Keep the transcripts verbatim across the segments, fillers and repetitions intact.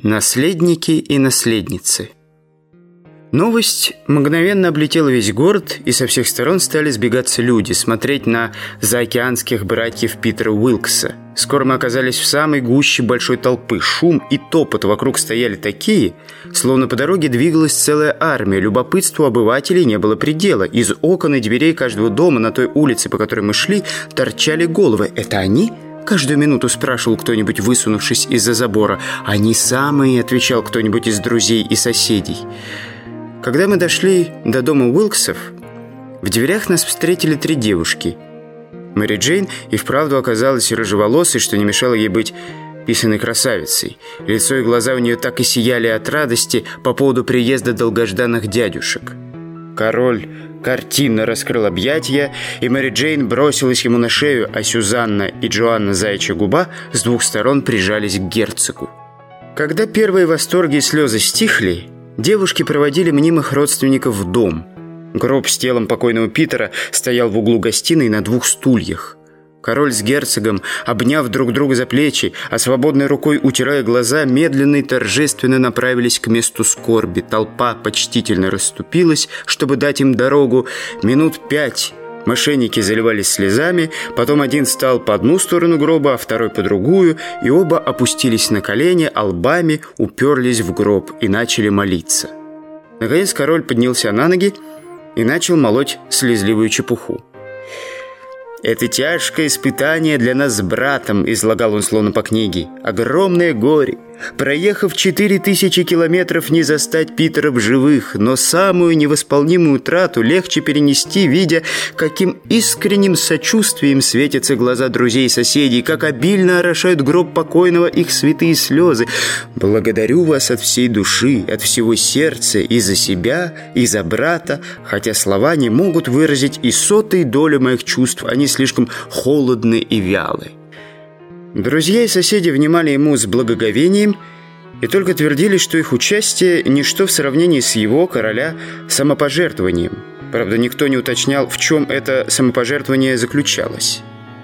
Наследники и наследницы. Новость мгновенно облетела весь город, и со всех сторон стали сбегаться люди, смотреть на заокеанских братьев Питера Уилкса. Скоро мы оказались в самой гуще большой толпы. Шум и топот вокруг стояли такие, словно по дороге двигалась целая армия. Любопытству обывателей не было предела. Из окон и дверей каждого дома на той улице, по которой мы шли, торчали головы. «Это они?» — каждую минуту спрашивал кто-нибудь, высунувшись из-за забора. «Они самые», — отвечал кто-нибудь из друзей и соседей. Когда мы дошли до дома Уилксов, в дверях нас встретили три девушки. Мэри Джейн и вправду оказалась рыжеволосой, что не мешало ей быть писаной красавицей. Лицо и глаза у нее так и сияли от радости по поводу приезда долгожданных дядюшек. Король картинно раскрыл объятия, и Мэри Джейн бросилась ему на шею, а Сюзанна и Джоанна Заячья Губа с двух сторон прижались к герцогу. Когда первые восторги и слезы стихли, девушки проводили мнимых родственников в дом. Гроб с телом покойного Питера стоял в углу гостиной на двух стульях. Король с герцогом, обняв друг друга за плечи, а свободной рукой утирая глаза, медленно и торжественно направились к месту скорби. Толпа почтительно расступилась, чтобы дать им дорогу. Минут пять мошенники заливались слезами, потом один стал по одну сторону гроба, а второй по другую, и оба опустились на колени, а лбами уперлись в гроб и начали молиться. Наконец король поднялся на ноги и начал молоть слезливую чепуху. «Это тяжкое испытание для нас с братом», — излагал он словно по книге. «Огромное горе. Проехав четыре тысячи километров, не застать Питера в живых, но самую невосполнимую утрату легче перенести, видя, каким искренним сочувствием светятся глаза друзей и соседей, как обильно орошают гроб покойного их святые слезы. Благодарю вас от всей души, от всего сердца, и за себя, и за брата, хотя слова не могут выразить и сотой доли моих чувств, они слишком холодны и вялы». Друзья и соседи внимали ему с благоговением и только твердили, что их участие – ничто в сравнении с его, короля, самопожертвованием. Правда, никто не уточнял, в чем это самопожертвование заключалось.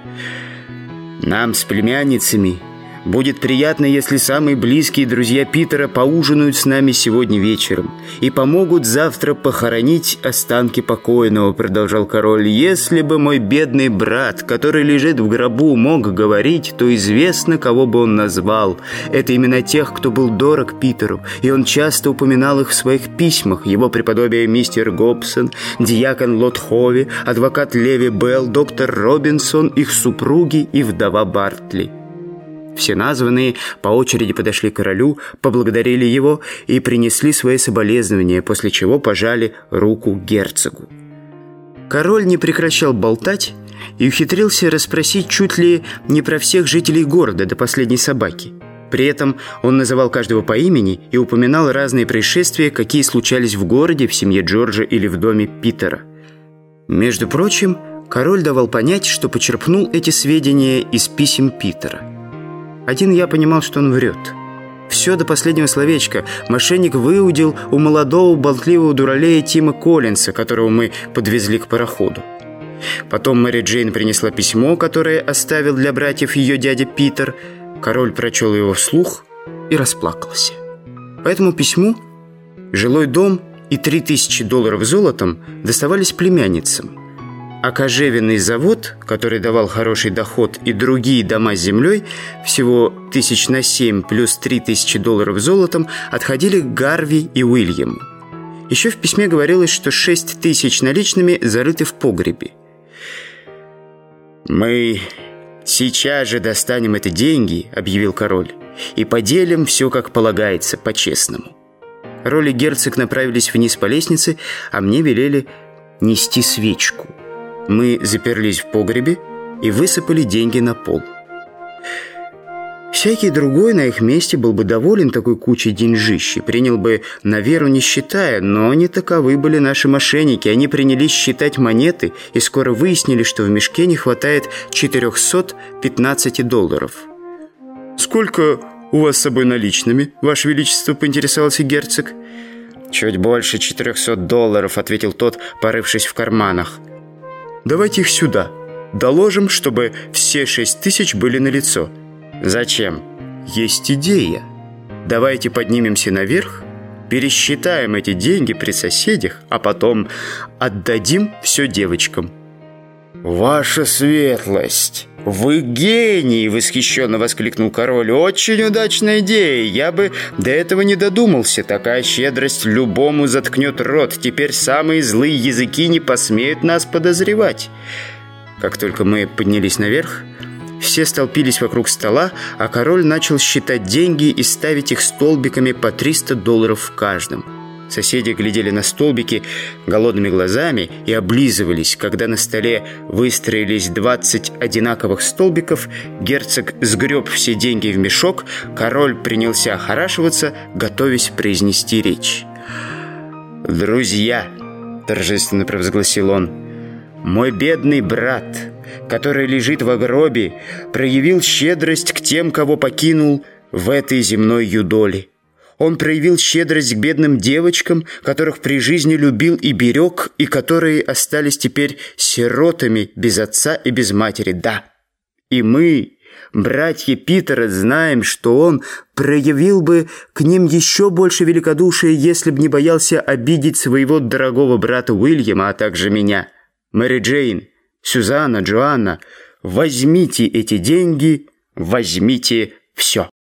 «Нам с племянницами будет приятно, если самые близкие друзья Питера поужинают с нами сегодня вечером и помогут завтра похоронить останки покойного», — продолжал король. «Если бы мой бедный брат, который лежит в гробу, мог говорить, то известно, кого бы он назвал. Это именно тех, кто был дорог Питеру, и он часто упоминал их в своих письмах. Его преподобие мистер Гобсон, дьякон Лотхови, адвокат Леви Белл, доктор Робинсон, их супруги и вдова Бартли». Все названные по очереди подошли к королю, поблагодарили его и принесли свои соболезнования, после чего пожали руку герцогу. Король не прекращал болтать и ухитрился расспросить чуть ли не про всех жителей города до последней собаки. При этом он называл каждого по имени и упоминал разные происшествия, какие случались в городе, в семье Джорджа или в доме Питера. Между прочим, король давал понять, что почерпнул эти сведения из писем Питера. Один я понимал, что он врет. Все до последнего словечка мошенник выудил у молодого болтливого дуралея Тима Коллинса, которого мы подвезли к пароходу. Потом Мэри Джейн принесла письмо, которое оставил для братьев ее дядя Питер. Король прочел его вслух и расплакался. По этому письму жилой дом и три тысячи долларов золотом доставались племянницам. А кожевенный завод, который давал хороший доход, и другие дома с землей, всего тысяч на семь плюс три тысячи долларов золотом, отходили к Гарви и Уильяму. Еще в письме говорилось, что шесть тысяч наличными зарыты в погребе. «Мы сейчас же достанем эти деньги», — объявил король, «и поделим все, как полагается, по-честному». Король и герцог направились вниз по лестнице, а мне велели нести свечку. Мы заперлись в погребе и высыпали деньги на пол. Всякий другой на их месте был бы доволен такой кучей деньжищи, принял бы на веру не считая, но не таковы были наши мошенники. Они принялись считать монеты и скоро выяснили, что в мешке не хватает четырехсот пятнадцати долларов. «Сколько у вас с собой наличными, Ваше Величество?» — поинтересовался герцог. «Чуть больше четырехсот долларов», — ответил тот, порывшись в карманах. «Давайте их сюда. Доложим, чтобы все шесть тысяч были налицо». «Зачем?» «Есть идея». Давайте поднимемся наверх, пересчитаем эти деньги при соседях, а потом отдадим все девочкам». «Ваша светлость! Вы гений!» — восхищенно воскликнул король. «Очень удачная идея! Я бы до этого не додумался. Такая щедрость любому заткнет рот. Теперь самые злые языки не посмеют нас подозревать». Как только мы поднялись наверх, все столпились вокруг стола, а король начал считать деньги и ставить их столбиками по триста долларов в каждом. Соседи глядели на столбики голодными глазами и облизывались. Когда на столе выстроились двадцать одинаковых столбиков, герцог сгреб все деньги в мешок, король принялся охорашиваться, готовясь произнести речь. «Друзья», — торжественно провозгласил он, — «мой бедный брат, который лежит в гробе, проявил щедрость к тем, кого покинул в этой земной юдоли. Он проявил щедрость к бедным девочкам, которых при жизни любил и берег, и которые остались теперь сиротами без отца и без матери. Да, и мы, братья Питера, знаем, что он проявил бы к ним еще больше великодушия, если бы не боялся обидеть своего дорогого брата Уильяма, а также меня. Мэри Джейн, Сюзанна, Джоанна, возьмите эти деньги, возьмите все».